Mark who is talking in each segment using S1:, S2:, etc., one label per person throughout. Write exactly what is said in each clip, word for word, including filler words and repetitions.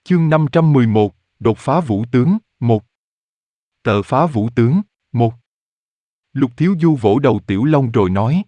S1: Chương năm trăm mười một, đột phá vũ tướng, một. Tờ phá vũ tướng, một. Lục Thiếu Du vỗ đầu Tiểu Long rồi nói.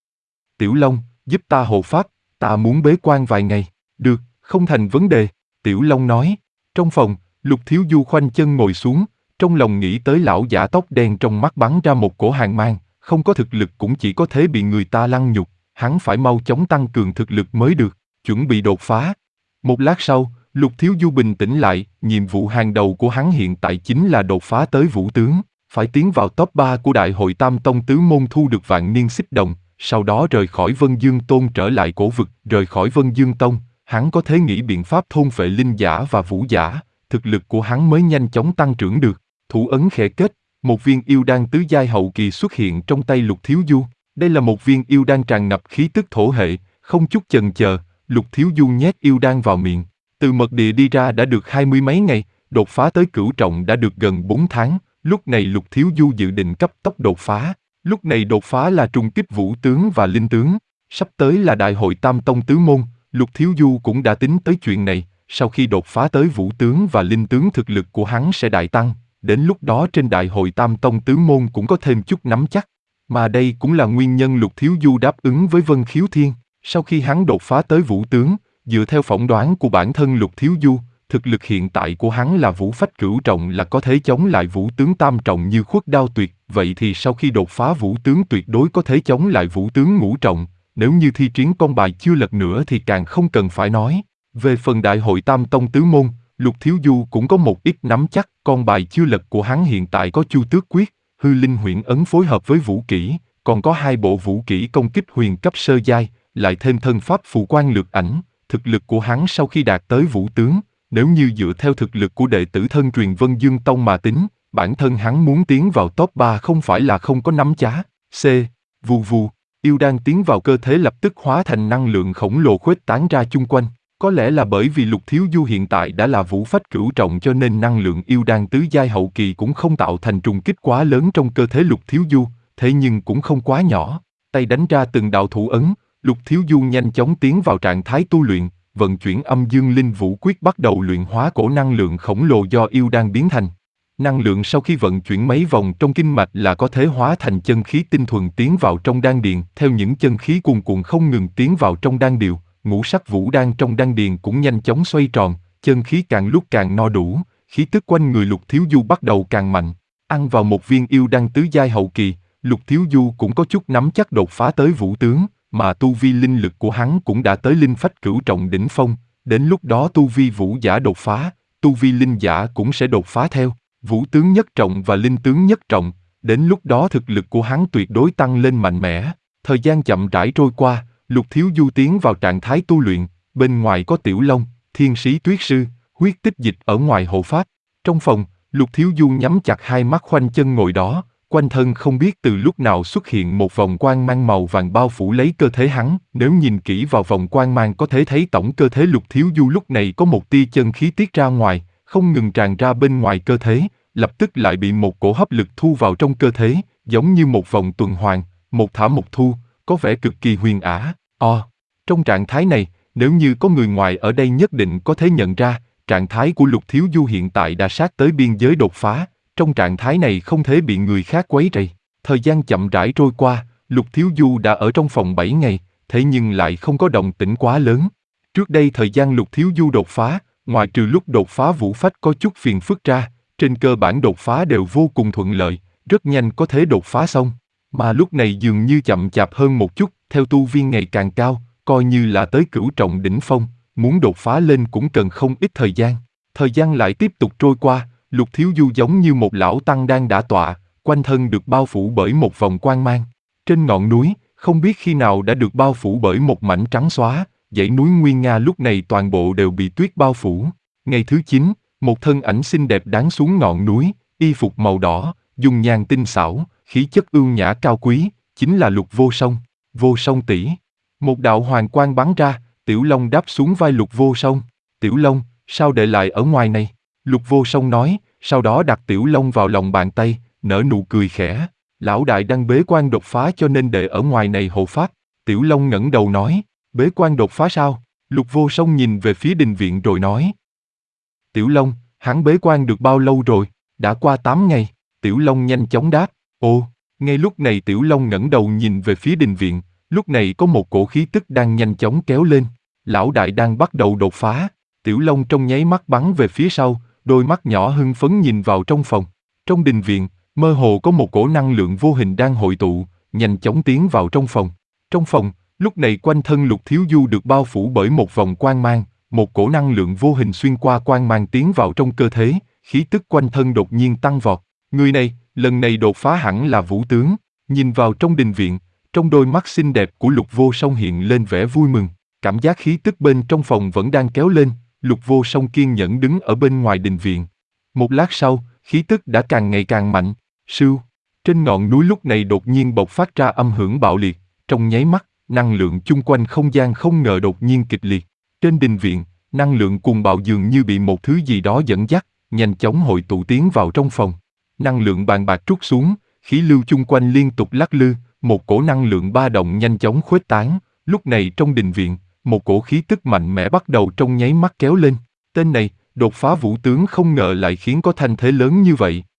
S1: Tiểu Long, giúp ta hộ pháp, ta muốn bế quan vài ngày. Được, không thành vấn đề, Tiểu Long nói. Trong phòng, Lục Thiếu Du khoanh chân ngồi xuống, trong lòng nghĩ tới lão giả tóc đen trong mắt bắn ra một cổ hàn mang, không có thực lực cũng chỉ có thể bị người ta lăng nhục, hắn phải mau chóng tăng cường thực lực mới được, chuẩn bị đột phá. Một lát sau, Lục Thiếu Du bình tĩnh lại, nhiệm vụ hàng đầu của hắn hiện tại chính là đột phá tới vũ tướng, phải tiến vào top ba của Đại hội Tam Tông Tứ Môn thu được vạn niên xích đồng, sau đó rời khỏi Vân Dương Tôn trở lại cổ vực, rời khỏi Vân Dương Tông, hắn có thể nghĩ biện pháp thôn phệ linh giả và vũ giả, thực lực của hắn mới nhanh chóng tăng trưởng được. Thủ ấn khẽ kết, một viên yêu đan tứ giai hậu kỳ xuất hiện trong tay Lục Thiếu Du. Đây là một viên yêu đan tràn ngập khí tức thổ hệ, không chút chần chờ, Lục Thiếu Du nhét yêu đan vào miệng. Từ mật địa đi ra đã được hai mươi mấy ngày, đột phá tới cửu trọng đã được gần bốn tháng, lúc này Lục Thiếu Du dự định cấp tốc đột phá. Lúc này đột phá là trùng kích vũ tướng và linh tướng, sắp tới là Đại hội Tam Tông Tứ Môn, Lục Thiếu Du cũng đã tính tới chuyện này, sau khi đột phá tới vũ tướng và linh tướng thực lực của hắn sẽ đại tăng, đến lúc đó trên Đại hội Tam Tông Tứ Môn cũng có thêm chút nắm chắc. Mà đây cũng là nguyên nhân Lục Thiếu Du đáp ứng với Vân Khiếu Thiên, sau khi hắn đột phá tới vũ tướng, dựa theo phỏng đoán của bản thân Lục Thiếu Du, thực lực hiện tại của hắn là vũ phách cửu trọng là có thể chống lại vũ tướng tam trọng như Khuất Đao Tuyệt, vậy thì sau khi đột phá vũ tướng tuyệt đối có thể chống lại vũ tướng ngũ trọng, nếu như thi triển con bài chưa lật nữa thì càng không cần phải nói. Về phần Đại hội Tam Tông Tứ Môn, Lục Thiếu Du cũng có một ít nắm chắc, con bài chưa lật của hắn hiện tại có Chu Tước Quyết, Hư Linh Huyễn Ấn phối hợp với vũ kỹ, còn có hai bộ vũ kỹ công kích huyền cấp sơ giai, lại thêm thân pháp phù quan lược ảnh. Thực lực của hắn sau khi đạt tới vũ tướng, nếu như dựa theo thực lực của đệ tử thân truyền Vân Dương Tông mà tính, bản thân hắn muốn tiến vào top ba không phải là không có nắm chá. C. Vù vù, yêu đan tiến vào cơ thể lập tức hóa thành năng lượng khổng lồ khuếch tán ra chung quanh. Có lẽ là bởi vì Lục Thiếu Du hiện tại đã là vũ phách cửu trọng cho nên năng lượng yêu đan tứ giai hậu kỳ cũng không tạo thành trùng kích quá lớn trong cơ thể Lục Thiếu Du, thế nhưng cũng không quá nhỏ. Tay đánh ra từng đạo thủ ấn, Lục Thiếu Du nhanh chóng tiến vào trạng thái tu luyện, vận chuyển âm dương linh vũ quyết bắt đầu luyện hóa cổ năng lượng khổng lồ do yêu đan biến thành. Năng lượng sau khi vận chuyển mấy vòng trong kinh mạch là có thể hóa thành chân khí tinh thuần tiến vào trong đan điền, theo những chân khí cuồn cuộn không ngừng tiến vào trong đan điền, ngũ sắc vũ đan trong đan điền cũng nhanh chóng xoay tròn, chân khí càng lúc càng no đủ, khí tức quanh người Lục Thiếu Du bắt đầu càng mạnh. Ăn vào một viên yêu đan tứ giai hậu kỳ, Lục Thiếu Du cũng có chút nắm chắc đột phá tới vũ tướng, mà tu vi linh lực của hắn cũng đã tới linh phách cửu trọng đỉnh phong, đến lúc đó tu vi vũ giả đột phá, tu vi linh giả cũng sẽ đột phá theo, vũ tướng nhất trọng và linh tướng nhất trọng, đến lúc đó thực lực của hắn tuyệt đối tăng lên mạnh mẽ. Thời gian chậm rãi trôi qua, Lục Thiếu Du tiến vào trạng thái tu luyện, bên ngoài có Tiểu Long, Thiên Sĩ Tuyết Sư, Huyết Tích Dịch ở ngoài hộ pháp. Trong phòng, Lục Thiếu Du nhắm chặt hai mắt khoanh chân ngồi đó, quanh thân không biết từ lúc nào xuất hiện một vòng quang mang màu vàng bao phủ lấy cơ thể hắn. Nếu nhìn kỹ vào vòng quang mang có thể thấy tổng cơ thể Lục Thiếu Du lúc này có một tia chân khí tiết ra ngoài, không ngừng tràn ra bên ngoài cơ thể, lập tức lại bị một cổ hấp lực thu vào trong cơ thể, giống như một vòng tuần hoàn, một thả một thu, có vẻ cực kỳ huyền ảo. O, trong trạng thái này, nếu như có người ngoài ở đây nhất định có thể nhận ra, trạng thái của Lục Thiếu Du hiện tại đã sát tới biên giới đột phá. Trong trạng thái này không thể bị người khác quấy rầy. Thời gian chậm rãi trôi qua, Lục Thiếu Du đã ở trong phòng bảy ngày, thế nhưng lại không có động tĩnh quá lớn. Trước đây thời gian Lục Thiếu Du đột phá, ngoài trừ lúc đột phá vũ phách có chút phiền phức ra, trên cơ bản đột phá đều vô cùng thuận lợi, rất nhanh có thể đột phá xong. Mà lúc này dường như chậm chạp hơn một chút, theo tu vi ngày càng cao, coi như là tới cửu trọng đỉnh phong, muốn đột phá lên cũng cần không ít thời gian. Thời gian lại tiếp tục trôi qua, Lục Thiếu Du giống như một lão tăng đang đả tọa, quanh thân được bao phủ bởi một vòng quang mang. Trên ngọn núi, không biết khi nào đã được bao phủ bởi một mảnh trắng xóa, dãy núi Nguyên Nga lúc này toàn bộ đều bị tuyết bao phủ. Ngày thứ chín, một thân ảnh xinh đẹp đáng xuống ngọn núi, y phục màu đỏ, dung nhan tinh xảo, khí chất ưu nhã cao quý, chính là Lục Vô Song. Vô Song tỷ. Một đạo hoàng quang bắn ra, Tiểu Long đáp xuống vai Lục Vô Song. Tiểu Long, sao để lại ở ngoài này? Lục Vô Song nói, sau đó đặt Tiểu Long vào lòng bàn tay, nở nụ cười khẽ. Lão đại đang bế quan đột phá cho nên để ở ngoài này hộ pháp. Tiểu Long ngẩng đầu nói, bế quan đột phá sao? Lục Vô Song nhìn về phía đình viện rồi nói. Tiểu Long, hắn bế quan được bao lâu rồi? Đã qua tám ngày. Tiểu Long nhanh chóng đáp. Ồ, ngay lúc này Tiểu Long ngẩng đầu nhìn về phía đình viện, lúc này có một cổ khí tức đang nhanh chóng kéo lên. Lão đại đang bắt đầu đột phá. Tiểu Long trong nháy mắt bắn về phía sau, đôi mắt nhỏ hưng phấn nhìn vào trong phòng. Trong đình viện, mơ hồ có một cổ năng lượng vô hình đang hội tụ, nhanh chóng tiến vào trong phòng. Trong phòng, lúc này quanh thân Lục Thiếu Du được bao phủ bởi một vòng quang mang, một cổ năng lượng vô hình xuyên qua quang mang tiến vào trong cơ thể, khí tức quanh thân đột nhiên tăng vọt. Người này, lần này đột phá hẳn là vũ tướng. Nhìn vào trong đình viện, trong đôi mắt xinh đẹp của Lục Vô Song hiện lên vẻ vui mừng. Cảm giác khí tức bên trong phòng vẫn đang kéo lên, Lục Vô Song kiên nhẫn đứng ở bên ngoài đình viện. Một lát sau, khí tức đã càng ngày càng mạnh. Sưu, trên ngọn núi lúc này đột nhiên bộc phát ra âm hưởng bạo liệt, trong nháy mắt, năng lượng chung quanh không gian không ngờ đột nhiên kịch liệt. Trên đình viện, năng lượng cuồng bạo dường như bị một thứ gì đó dẫn dắt, nhanh chóng hội tụ tiến vào trong phòng. Năng lượng bàn bạc trút xuống, khí lưu chung quanh liên tục lắc lư, một cổ năng lượng ba động nhanh chóng khuếch tán. Lúc này trong đình viện, một cổ khí tức mạnh mẽ bắt đầu trong nháy mắt kéo lên. Tên này, đột phá vũ tướng không ngờ lại khiến có thanh thế lớn như vậy.